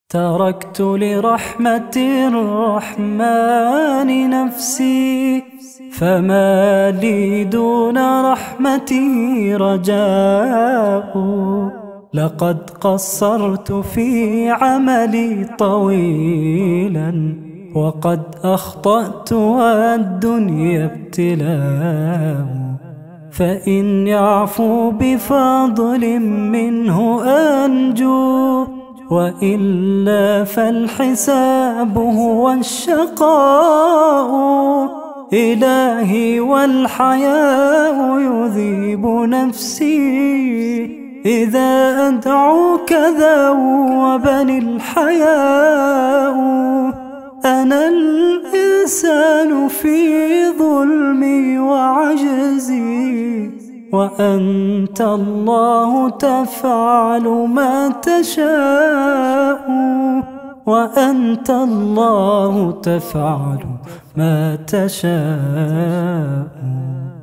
تركت لرحمة الرحمن نفسي، فما لي دون رحمته رجاء. لقد قصرت في عملي طويلا، وقد أخطأت والدنيا ابتلاء. فإن يعفو بفضل منه أنجو، وإلا فالحساب هو الشقاء. إلهي والحياء يذيب نفسي، إذا أدعوك ذوبني الحياء. أنا الإنسان في ظلمي وعجزي، وأنت الله تفعل ما تشاء. وأنت الله تفعل ما تشاء.